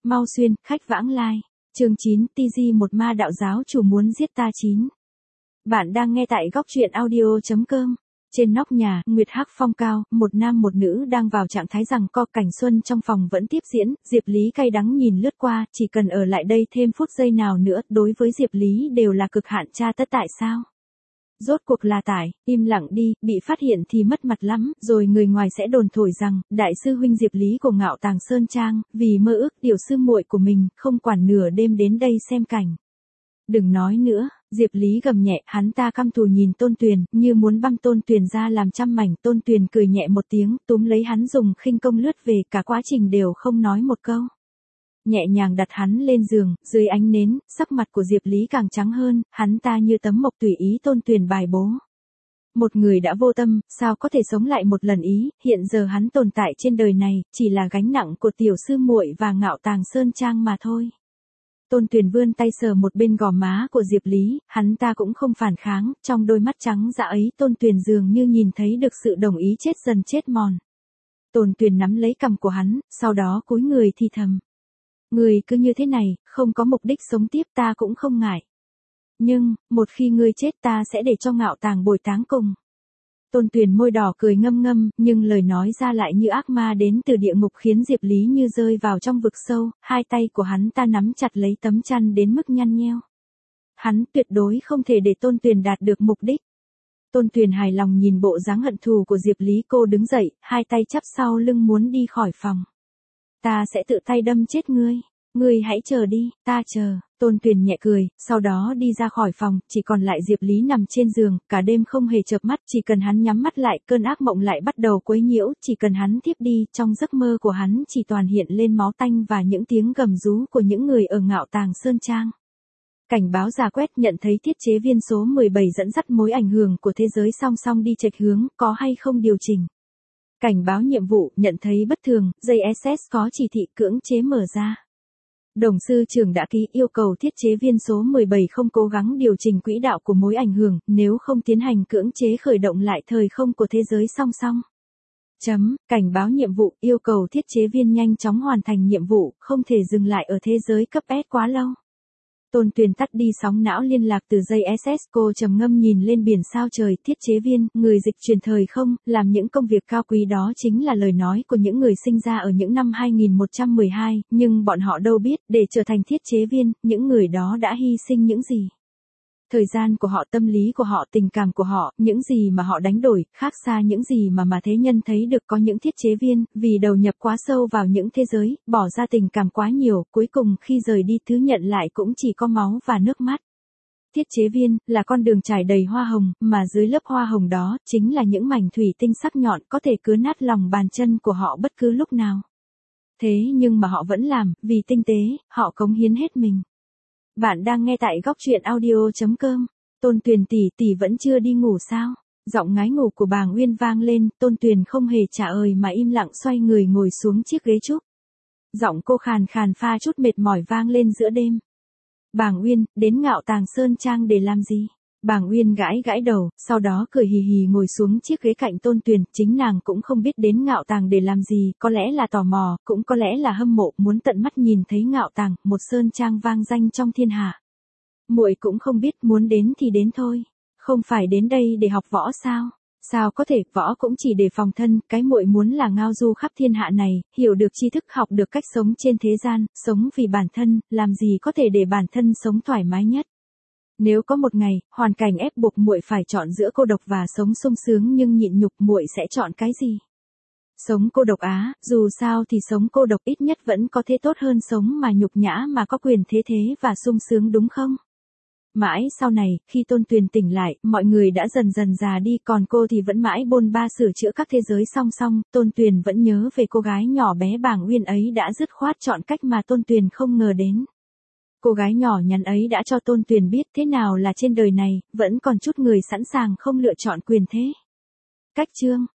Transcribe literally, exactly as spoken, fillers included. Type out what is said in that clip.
mau xuyên, khách vãng lai. Chương chín, ti gi một ma đạo giáo chủ muốn giết ta chín. Bạn đang nghe tại góc truyện audio chấm com. Trên nóc nhà, nguyệt hắc phong cao, một nam một nữ đang vào trạng thái giằng co, cảnh xuân trong phòng vẫn tiếp diễn, Diệp Lý cay đắng nhìn lướt qua, chỉ cần ở lại đây thêm phút giây nào nữa, đối với Diệp Lý đều là cực hạn tra tất tại sao? Rốt cuộc là tại, im lặng đi, bị phát hiện thì mất mặt lắm, rồi người ngoài sẽ đồn thổi rằng, đại sư huynh Diệp Lý của Ngạo Tàng Sơn Trang, vì mơ ước tiểu sư muội của mình, không quản nửa đêm đến đây xem cảnh. Đừng nói nữa, Diệp Lý gầm nhẹ, hắn ta căm thù nhìn Tôn Tuyền, như muốn băm Tôn Tuyền ra làm trăm mảnh. Tôn Tuyền cười nhẹ một tiếng, túm lấy hắn dùng khinh công lướt về, cả quá trình đều không nói một câu. Nhẹ nhàng đặt hắn lên giường, dưới ánh nến, sắc mặt của Diệp Lý càng trắng hơn, hắn ta như tấm mộc tùy ý Tôn Tuyền bài bố. Một người đã vô tâm, sao có thể sống lại một lần ý, hiện giờ hắn tồn tại trên đời này, chỉ là gánh nặng của tiểu sư muội và Ngạo Tàng Sơn Trang mà thôi. Tôn Tuyền vươn tay sờ một bên gò má của Diệp Lý, hắn ta cũng không phản kháng, trong đôi mắt trắng dã ấy Tôn Tuyền dường như nhìn thấy được sự đồng ý chết dần chết mòn. Tôn Tuyền nắm lấy cằm của hắn, sau đó cúi người thì thầm. Người cứ như thế này, không có mục đích sống tiếp ta cũng không ngại. Nhưng, một khi ngươi chết ta sẽ để cho Ngạo Tàng bồi táng cùng. Tôn Tuyền môi đỏ cười ngâm ngâm, nhưng lời nói ra lại như ác ma đến từ địa ngục khiến Diệp Lý như rơi vào trong vực sâu, hai tay của hắn ta nắm chặt lấy tấm chăn đến mức nhăn nheo. Hắn tuyệt đối không thể để Tôn Tuyền đạt được mục đích. Tôn Tuyền hài lòng nhìn bộ dáng hận thù của Diệp Lý, cô đứng dậy, hai tay chắp sau lưng muốn đi khỏi phòng. Ta sẽ tự tay đâm chết ngươi. Ngươi hãy chờ đi, ta chờ. Tôn Tuyền nhẹ cười, sau đó đi ra khỏi phòng, chỉ còn lại Diệp Lý nằm trên giường, cả đêm không hề chợp mắt, chỉ cần hắn nhắm mắt lại, cơn ác mộng lại bắt đầu quấy nhiễu, chỉ cần hắn thiếp đi, trong giấc mơ của hắn chỉ toàn hiện lên máu tanh và những tiếng gầm rú của những người ở Ngạo Tàng Sơn Trang. Cảnh báo giả quét nhận thấy thiết chế viên số mười bảy dẫn dắt mối ảnh hưởng của thế giới song song đi chệch hướng, có hay không điều chỉnh. Cảnh báo nhiệm vụ, nhận thấy bất thường, dây ét ét có chỉ thị cưỡng chế mở ra. Đồng sư trưởng đã ký yêu cầu thiết chế viên số mười bảy không cố gắng điều chỉnh quỹ đạo của mối ảnh hưởng, nếu không tiến hành cưỡng chế khởi động lại thời không của thế giới song song. Chấm, cảnh báo nhiệm vụ, yêu cầu thiết chế viên nhanh chóng hoàn thành nhiệm vụ, không thể dừng lại ở thế giới cấp S quá lâu. Tôn Tuyền tắt đi sóng não liên lạc từ dây ét ét, cô trầm ngâm nhìn lên biển sao trời, thiết chế viên, người dịch chuyển thời không, làm những công việc cao quý đó chính là lời nói của những người sinh ra ở những năm hai nghìn một trăm mười hai, nhưng bọn họ đâu biết, để trở thành thiết chế viên, những người đó đã hy sinh những gì. Thời gian của họ, tâm lý của họ, tình cảm của họ, những gì mà họ đánh đổi, khác xa những gì mà mà thế nhân thấy được. Có những thiết chế viên, vì đầu nhập quá sâu vào những thế giới, bỏ ra tình cảm quá nhiều, cuối cùng khi rời đi thứ nhận lại cũng chỉ có máu và nước mắt. Thiết chế viên, là con đường trải đầy hoa hồng, mà dưới lớp hoa hồng đó, chính là những mảnh thủy tinh sắc nhọn có thể cứa nát lòng bàn chân của họ bất cứ lúc nào. Thế nhưng mà họ vẫn làm, vì tinh tế, họ cống hiến hết mình. Bạn đang nghe tại góc truyện audio chấm com. Tôn Tuyền tỷ tỷ vẫn chưa đi ngủ sao? Giọng ngái ngủ của bà Nguyên vang lên, Tôn Tuyền không hề trả lời mà im lặng xoay người ngồi xuống chiếc ghế trúc. Giọng cô khàn khàn pha chút mệt mỏi vang lên giữa đêm. Bà Nguyên, đến Ngạo Tàng Sơn Trang để làm gì? Bà Nguyên gãi gãi đầu, sau đó cười hì hì ngồi xuống chiếc ghế cạnh Tôn Tuyền, chính nàng cũng không biết đến Ngạo Tàng để làm gì, có lẽ là tò mò, cũng có lẽ là hâm mộ, muốn tận mắt nhìn thấy Ngạo Tàng, một sơn trang vang danh trong thiên hạ. Muội cũng không biết, muốn đến thì đến thôi, không phải đến đây để học võ sao? Sao có thể, võ cũng chỉ để phòng thân, cái muội muốn là ngao du khắp thiên hạ này, hiểu được tri thức, học được cách sống trên thế gian, sống vì bản thân, làm gì có thể để bản thân sống thoải mái nhất. Nếu có một ngày, hoàn cảnh ép buộc muội phải chọn giữa cô độc và sống sung sướng nhưng nhịn nhục, muội sẽ chọn cái gì? Sống cô độc á, dù sao thì sống cô độc ít nhất vẫn có thể tốt hơn sống mà nhục nhã mà có quyền thế thế và sung sướng đúng không? Mãi sau này, khi Tôn Tuyền tỉnh lại, mọi người đã dần dần già đi, còn cô thì vẫn mãi bôn ba sửa chữa các thế giới song song. Tôn Tuyền vẫn nhớ về cô gái nhỏ bé Bàng Uyên ấy đã dứt khoát chọn cách mà Tôn Tuyền không ngờ đến. Cô gái nhỏ nhắn ấy đã cho Tôn Tuyền biết thế nào là trên đời này, vẫn còn chút người sẵn sàng không lựa chọn quyền thế. Cách chương